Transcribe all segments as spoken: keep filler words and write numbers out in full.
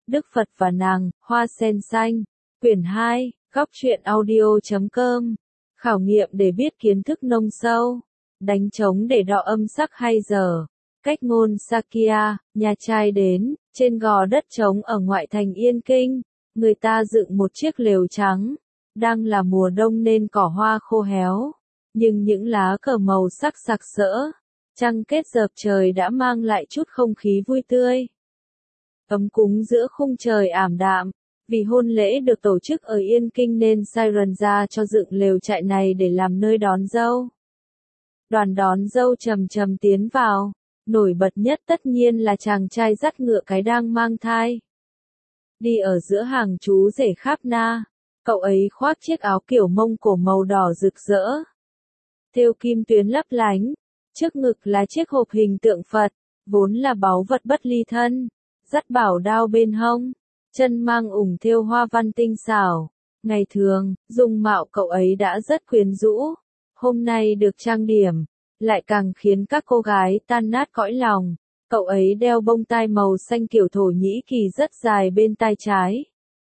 Đức Phật và nàng, Hoa sen xanh. Quyển hai, góc truyện audio chấm com. Khảo nghiệm để biết kiến thức nông sâu. Đánh trống để đo âm sắc hay giờ. Cách ngôn Sakya, nhà trai đến, trên gò đất trống ở ngoại thành Yên Kinh. Người ta dựng một chiếc lều trắng. Đang là mùa đông nên cỏ hoa khô héo. Nhưng những lá cờ màu sắc sặc sỡ. Trăng kết dợp trời đã mang lại chút không khí vui tươi. Ấm cúng giữa khung trời ảm đạm. Vì hôn lễ được tổ chức ở Yên Kinh nên Siren ra cho dựng lều trại này để làm nơi đón dâu. Đoàn đón dâu chậm chậm tiến vào. Nổi bật nhất tất nhiên là chàng trai dắt ngựa cái đang mang thai. Đi ở giữa hàng chú rể Kháp Na. Cậu ấy khoác chiếc áo kiểu Mông Cổ màu đỏ rực rỡ. Thêu kim tuyến lấp lánh. Trước ngực là chiếc hộp hình tượng Phật, vốn là báu vật bất ly thân. Dắt bảo đao bên hông, chân mang ủng thêu hoa văn tinh xảo. Ngày thường, dung mạo cậu ấy đã rất quyến rũ. Hôm nay được trang điểm, lại càng khiến các cô gái tan nát cõi lòng. Cậu ấy đeo bông tai màu xanh kiểu Thổ Nhĩ Kỳ rất dài bên tai trái.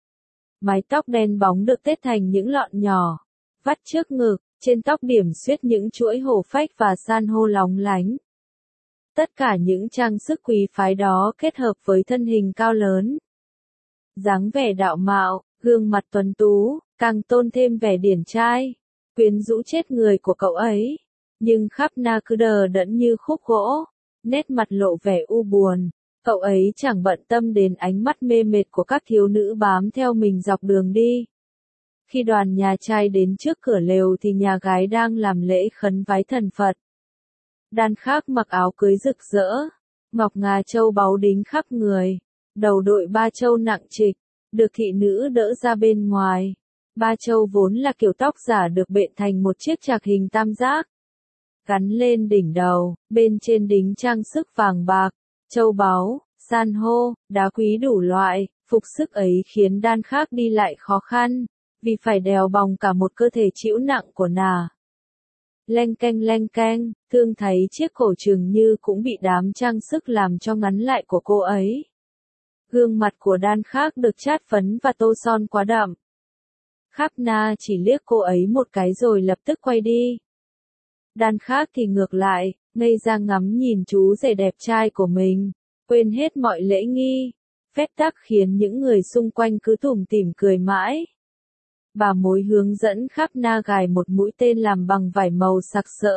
Mái tóc đen bóng được tết thành những lọn nhỏ, vắt trước ngực, trên tóc điểm xuyết những chuỗi hổ phách và san hô lóng lánh. Tất cả những trang sức quý phái đó kết hợp với thân hình cao lớn. Dáng vẻ đạo mạo, gương mặt tuấn tú, càng tôn thêm vẻ điển trai, quyến rũ chết người của cậu ấy. Nhưng Kháp Na cứ đờ đẫn như khúc gỗ, nét mặt lộ vẻ u buồn. Cậu ấy chẳng bận tâm đến ánh mắt mê mệt của các thiếu nữ bám theo mình dọc đường đi. Khi đoàn nhà trai đến trước cửa lều thì nhà gái đang làm lễ khấn vái thần Phật. Đan Khác mặc áo cưới rực rỡ, ngọc ngà châu báu đính khắp người, đầu đội ba châu nặng trịch, được thị nữ đỡ ra bên ngoài. Ba châu vốn là kiểu tóc giả được bện thành một chiếc trạc hình tam giác, gắn lên đỉnh đầu, bên trên đính trang sức vàng bạc, châu báu, san hô, đá quý đủ loại. Phục sức ấy khiến Đan Khác đi lại khó khăn, vì phải đèo bòng cả một cơ thể trĩu nặng của nà. Leng keng leng keng, thương thấy chiếc cổ chừng như cũng bị đám trang sức làm cho ngắn lại của cô ấy. Gương mặt của Đan Khác được chát phấn và tô son quá đậm. Kháp Na chỉ liếc cô ấy một cái rồi lập tức quay đi. Đan Khác thì ngược lại, ngây ra ngắm nhìn chú rể đẹp trai của mình, quên hết mọi lễ nghi, phép tắc khiến những người xung quanh cứ tủm tỉm cười mãi. Bà mối hướng dẫn Kháp Na gài một mũi tên làm bằng vải màu sặc sỡ,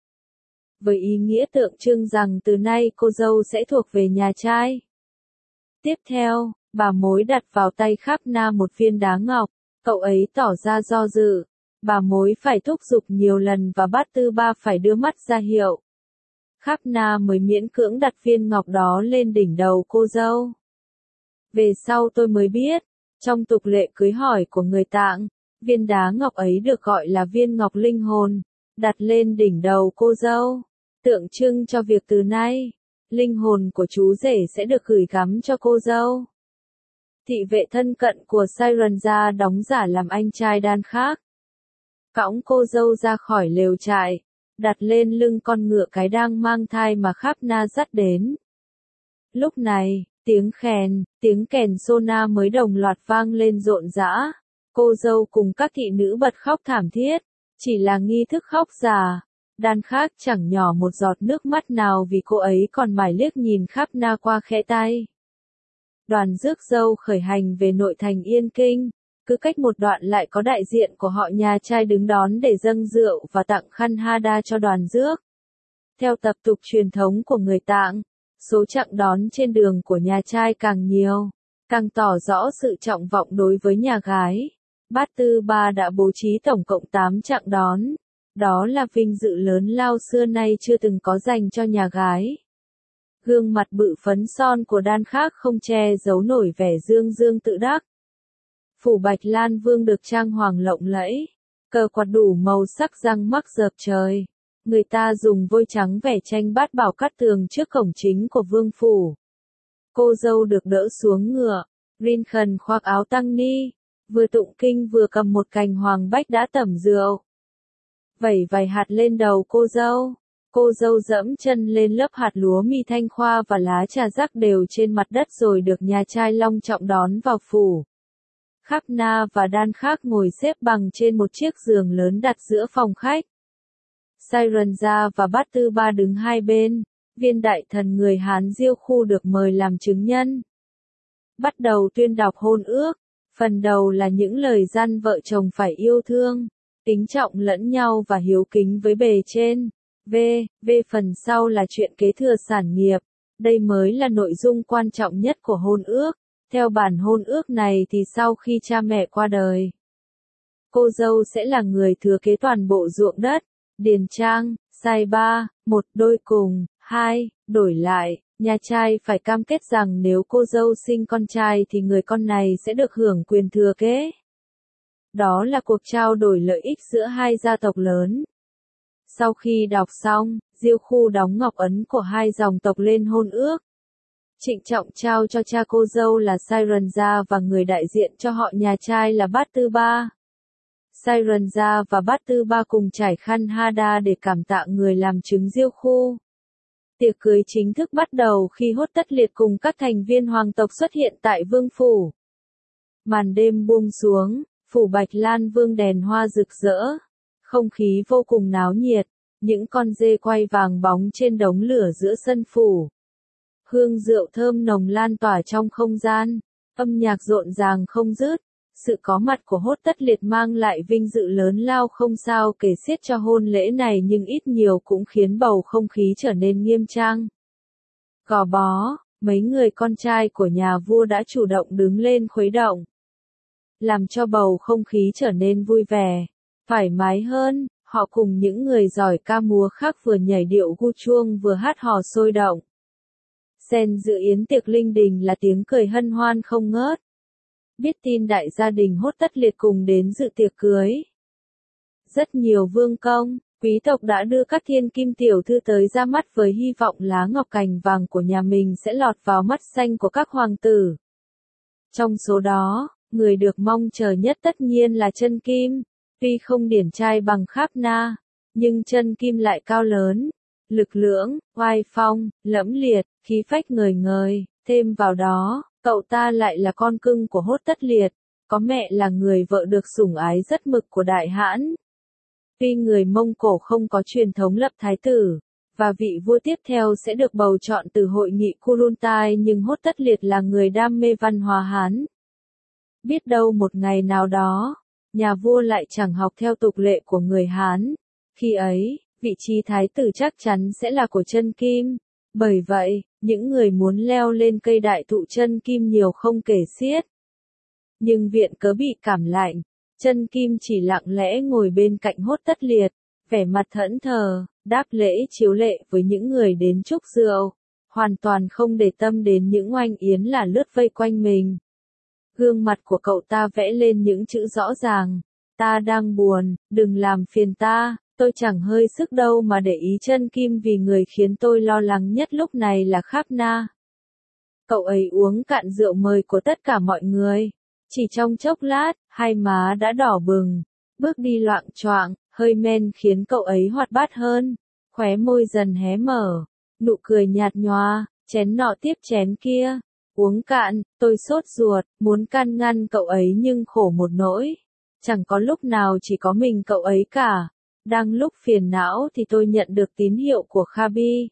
với ý nghĩa tượng trưng rằng từ nay cô dâu sẽ thuộc về nhà trai. Tiếp theo, bà mối đặt vào tay Kháp Na một viên đá ngọc, cậu ấy tỏ ra do dự. Bà mối phải thúc giục nhiều lần và Bát Tư Ba phải đưa mắt ra hiệu. Kháp Na mới miễn cưỡng đặt viên ngọc đó lên đỉnh đầu cô dâu. Về sau tôi mới biết, trong tục lệ cưới hỏi của người Tạng, viên đá ngọc ấy được gọi là viên ngọc linh hồn, đặt lên đỉnh đầu cô dâu, tượng trưng cho việc từ nay, linh hồn của chú rể sẽ được gửi gắm cho cô dâu. Thị vệ thân cận của Siren ra đóng giả làm anh trai Đan Khác, cõng cô dâu ra khỏi lều trại, đặt lên lưng con ngựa cái đang mang thai mà Kháp Na dắt đến. Lúc này, tiếng khèn, tiếng kèn sona mới đồng loạt vang lên rộn rã. Cô dâu cùng các thị nữ bật khóc thảm thiết, chỉ là nghi thức khóc già. Đan Khác chẳng nhỏ một giọt nước mắt nào vì cô ấy còn mải liếc nhìn Kháp Na qua khẽ tay. Đoàn rước dâu khởi hành về nội thành Yên Kinh, cứ cách một đoạn lại có đại diện của họ nhà trai đứng đón để dâng rượu và tặng khăn hada cho đoàn rước. Theo tập tục truyền thống của người Tạng, số chặng đón trên đường của nhà trai càng nhiều, càng tỏ rõ sự trọng vọng đối với nhà gái. Bát Tư Ba đã bố trí tổng cộng tám chặng đón. Đó là vinh dự lớn lao xưa nay chưa từng có dành cho nhà gái. Gương mặt bự phấn son của Đan Khác không che giấu nổi vẻ dương dương tự đắc. Phủ Bạch Lan Vương được trang hoàng lộng lẫy, cờ quạt đủ màu sắc răng mắc rợp trời. Người ta dùng vôi trắng vẽ tranh bát bảo cát tường trước cổng chính của vương phủ. Cô dâu được đỡ xuống ngựa, rin khần khoác áo tăng ni, vừa tụng kinh vừa cầm một cành hoàng bách đã tẩm rượu. Vẩy vài hạt lên đầu cô dâu, Cô dâu dẫm chân lên lớp hạt lúa mì thanh khoa và lá trà rắc đều trên mặt đất rồi được nhà trai long trọng đón vào phủ. Khắp Na và Đan khác ngồi xếp bằng trên một chiếc giường lớn đặt giữa phòng khách. Sairanja và Bát Tư Ba đứng hai bên, viên đại thần người Hán Diêu Khu được mời làm chứng nhân. Bắt đầu tuyên đọc hôn ước, phần đầu là những lời răn vợ chồng phải yêu thương, kính trọng lẫn nhau và hiếu kính với bề trên. V. V. Phần sau là chuyện kế thừa sản nghiệp, đây mới là nội dung quan trọng nhất của hôn ước. Theo bản hôn ước này thì sau khi cha mẹ qua đời, cô dâu sẽ là người thừa kế toàn bộ ruộng đất, điền trang. Sai ba, một đôi cùng, hai, đổi lại, nhà trai phải cam kết rằng nếu cô dâu sinh con trai thì người con này sẽ được hưởng quyền thừa kế. Đó là cuộc trao đổi lợi ích giữa hai gia tộc lớn. Sau khi đọc xong, Diêu Khu đóng ngọc ấn của hai dòng tộc lên hôn ước. Trịnh trọng trao cho cha cô dâu là Sairanja và người đại diện cho họ nhà trai là Bát Tư Ba. Sairanja và Bát Tư Ba cùng trải khăn hada để cảm tạ người làm chứng Diêu Khu. Tiệc cưới chính thức bắt đầu khi Hốt Tất Liệt cùng các thành viên hoàng tộc xuất hiện tại vương phủ. Màn đêm buông xuống, phủ Bạch Lan Vương đèn hoa rực rỡ, không khí vô cùng náo nhiệt, những con dê quay vàng bóng trên đống lửa giữa sân phủ. Hương rượu thơm nồng lan tỏa trong không gian, âm nhạc rộn ràng không dứt. Sự có mặt của Hốt Tất Liệt mang lại vinh dự lớn lao không sao kể xiết cho hôn lễ này nhưng ít nhiều cũng khiến bầu không khí trở nên nghiêm trang. Gò bó, mấy người con trai của nhà vua đã chủ động đứng lên khuấy động, làm cho bầu không khí trở nên vui vẻ, thoải mái hơn. Họ cùng những người giỏi ca múa khác vừa nhảy điệu gu chuông vừa hát hò sôi động. Xen dự yến tiệc linh đình là tiếng cười hân hoan không ngớt. Biết tin đại gia đình Hốt Tất Liệt cùng đến dự tiệc cưới. Rất nhiều vương công, quý tộc đã đưa các thiên kim tiểu thư tới ra mắt với hy vọng lá ngọc cành vàng của nhà mình sẽ lọt vào mắt xanh của các hoàng tử. Trong số đó, người được mong chờ nhất tất nhiên là Chân Kim. Tuy không điển trai bằng Kháp Na, nhưng Chân Kim lại cao lớn, lực lưỡng, oai phong, lẫm liệt, khí phách ngời ngời, thêm vào đó, cậu ta lại là con cưng của Hốt Tất Liệt, có mẹ là người vợ được sủng ái rất mực của Đại Hãn. Tuy người Mông Cổ không có truyền thống lập thái tử, và vị vua tiếp theo sẽ được bầu chọn từ hội nghị Kurultai nhưng Hốt Tất Liệt là người đam mê văn hóa Hán. Biết đâu một ngày nào đó, nhà vua lại chẳng học theo tục lệ của người Hán. Khi ấy, vị trí thái tử chắc chắn sẽ là của Chân Kim. Bởi vậy, những người muốn leo lên cây đại thụ Chân Kim nhiều không kể xiết. Nhưng viện cớ bị cảm lạnh, Chân Kim chỉ lặng lẽ ngồi bên cạnh Hốt Tất Liệt, vẻ mặt thẫn thờ, đáp lễ chiếu lệ với những người đến chúc rượu, hoàn toàn không để tâm đến những oanh yến là lướt vây quanh mình. Gương mặt của cậu ta vẽ lên những chữ rõ ràng, ta đang buồn, đừng làm phiền ta. Tôi chẳng hơi sức đâu mà để ý Chân Kim vì người khiến tôi lo lắng nhất lúc này là Kháp Na. Cậu ấy uống cạn rượu mời của tất cả mọi người. Chỉ trong chốc lát, hai má đã đỏ bừng, bước đi loạng choạng, hơi men khiến cậu ấy hoạt bát hơn. Khóe môi dần hé mở, nụ cười nhạt nhòa, chén nọ tiếp chén kia. Uống cạn, tôi sốt ruột, muốn can ngăn cậu ấy nhưng khổ một nỗi. Chẳng có lúc nào chỉ có mình cậu ấy cả. Đang lúc phiền não thì tôi nhận được tín hiệu của Khabi.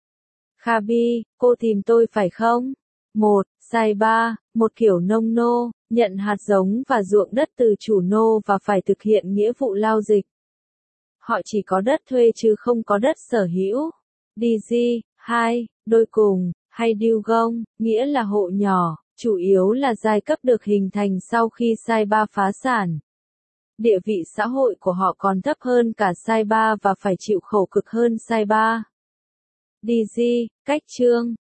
Khabi, cô tìm tôi phải không? Một, sai ba, một kiểu nông nô, nhận hạt giống và ruộng đất từ chủ nô và phải thực hiện nghĩa vụ lao dịch. Họ chỉ có đất thuê chứ không có đất sở hữu. đê giê, hai, đôi cùng, hay Dugong, nghĩa là hộ nhỏ, chủ yếu là giai cấp được hình thành sau khi Sai Ba phá sản. Địa vị xã hội của họ còn thấp hơn cả Sai Ba và phải chịu khổ cực hơn Sai Ba. đê giê, cách chương